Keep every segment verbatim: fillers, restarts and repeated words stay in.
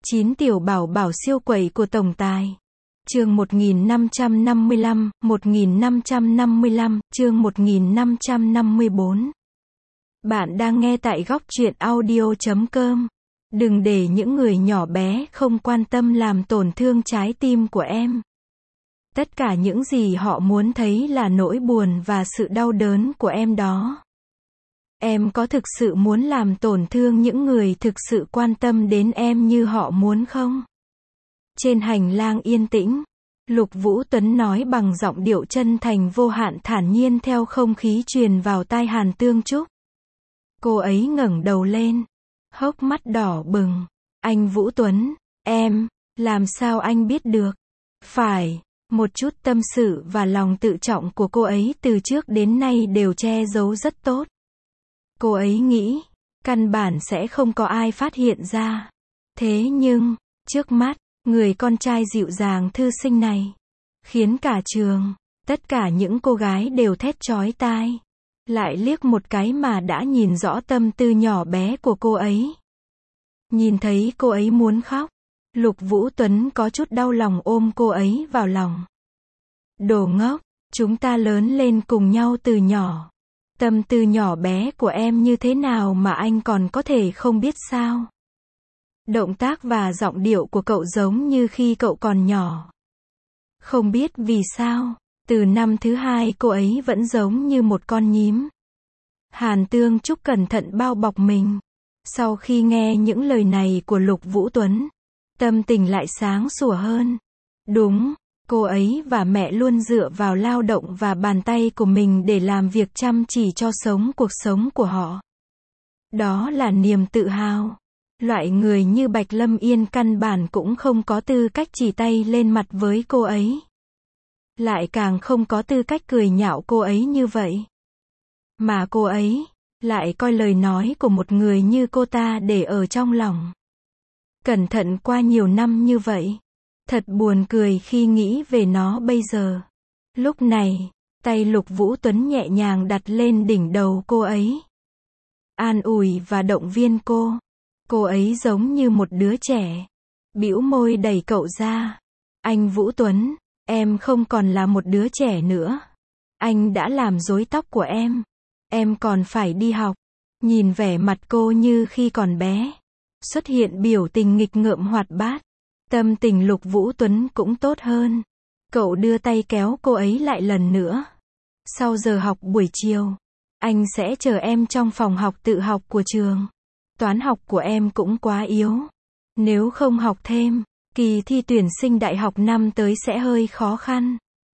chín tiểu bảo bảo siêu quẩy của tổng tài. Chương một nghìn năm trăm năm mươi lăm, một nghìn năm trăm năm mươi lăm, chương một nghìn năm trăm năm mươi bốn. Bạn đang nghe tại góc truyện audio chấm com. Đừng để những người nhỏ bé không quan tâm làm tổn thương trái tim của em. Tất cả những gì họ muốn thấy là nỗi buồn và sự đau đớn của em đó. Em có thực sự muốn làm tổn thương những người thực sự quan tâm đến em như họ muốn không? Trên hành lang yên tĩnh, Lục Vũ Tuấn nói bằng giọng điệu chân thành vô hạn thản nhiên theo không khí truyền vào tai Hàn Tương Trúc. Cô ấy ngẩng đầu lên, hốc mắt đỏ bừng. Anh Vũ Tuấn, em, làm sao anh biết được? Phải, một chút tâm sự và lòng tự trọng của cô ấy từ trước đến nay đều che giấu rất tốt. Cô ấy nghĩ, căn bản sẽ không có ai phát hiện ra. Thế nhưng, trước mắt, người con trai dịu dàng thư sinh này, khiến cả trường, tất cả những cô gái đều thét chói tai. Lại liếc một cái mà đã nhìn rõ tâm tư nhỏ bé của cô ấy. Nhìn thấy cô ấy muốn khóc, Lục Vũ Tuấn có chút đau lòng ôm cô ấy vào lòng. Đồ ngốc, chúng ta lớn lên cùng nhau từ nhỏ. Tâm tư nhỏ bé của em như thế nào mà anh còn có thể không biết sao? Động tác và giọng điệu của cậu giống như khi cậu còn nhỏ. Không biết vì sao, từ năm thứ hai cô ấy vẫn giống như một con nhím. Hàn Tương Trúc cẩn thận bao bọc mình. Sau khi nghe những lời này của Lục Vũ Tuấn, tâm tình lại sáng sủa hơn. Đúng, cô ấy và mẹ luôn dựa vào lao động và bàn tay của mình để làm việc chăm chỉ cho sống cuộc sống của họ. Đó là niềm tự hào. Loại người như Bạch Lâm Yên căn bản cũng không có tư cách chỉ tay lên mặt với cô ấy. Lại càng không có tư cách cười nhạo cô ấy như vậy. Mà cô ấy lại coi lời nói của một người như cô ta để ở trong lòng. Cẩn thận qua nhiều năm như vậy. Thật buồn cười khi nghĩ về nó bây giờ. Lúc này, tay Lục Vũ Tuấn nhẹ nhàng đặt lên đỉnh đầu cô ấy. An ủi và động viên cô. Cô ấy giống như một đứa trẻ. Bĩu môi đẩy cậu ra. Anh Vũ Tuấn, em không còn là một đứa trẻ nữa. Anh đã làm rối tóc của em. Em còn phải đi học. Nhìn vẻ mặt cô như khi còn bé. Xuất hiện biểu tình nghịch ngợm hoạt bát. Tâm tình Lục Vũ Tuấn cũng tốt hơn. Cậu đưa tay kéo cô ấy lại lần nữa. Sau giờ học buổi chiều, anh sẽ chờ em trong phòng học tự học của trường. Toán học của em cũng quá yếu. Nếu không học thêm, kỳ thi tuyển sinh đại học năm tới sẽ hơi khó khăn.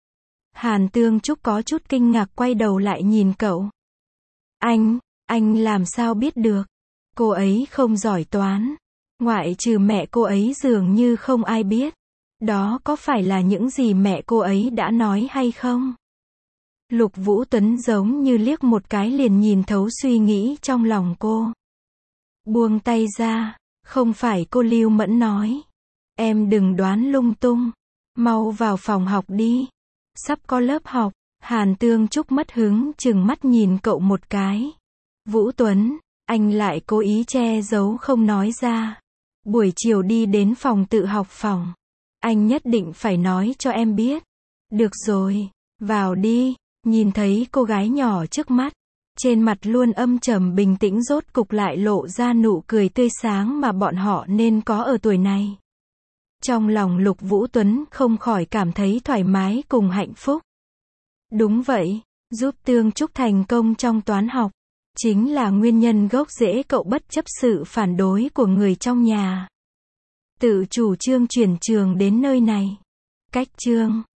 Hàn Tương Trúc có chút kinh ngạc quay đầu lại nhìn cậu. Anh, anh làm sao biết được? Cô ấy không giỏi toán. Ngoại trừ mẹ cô ấy dường như không ai biết. Đó có phải là những gì mẹ cô ấy đã nói hay không? Lục Vũ Tuấn giống như liếc một cái liền nhìn thấu suy nghĩ trong lòng cô. Buông tay ra, không phải cô Lưu Mẫn nói. Em đừng đoán lung tung. Mau vào phòng học đi. Sắp có lớp học. Hàn Tương Trúc mất hứng chừng mắt nhìn cậu một cái. Vũ Tuấn, anh lại cố ý che giấu không nói ra. Buổi chiều đi đến phòng tự học phòng. Anh nhất định phải nói cho em biết. Được rồi, vào đi. Nhìn thấy cô gái nhỏ trước mắt. Trên mặt luôn âm trầm bình tĩnh rốt cục lại lộ ra nụ cười tươi sáng mà bọn họ nên có ở tuổi này. Trong lòng Lục Vũ Tuấn không khỏi cảm thấy thoải mái cùng hạnh phúc. Đúng vậy, giúp Tương Trúc thành công trong toán học. Chính là nguyên nhân gốc rễ cậu bất chấp sự phản đối của người trong nhà. Tự chủ trương chuyển trường đến nơi này. Cách chương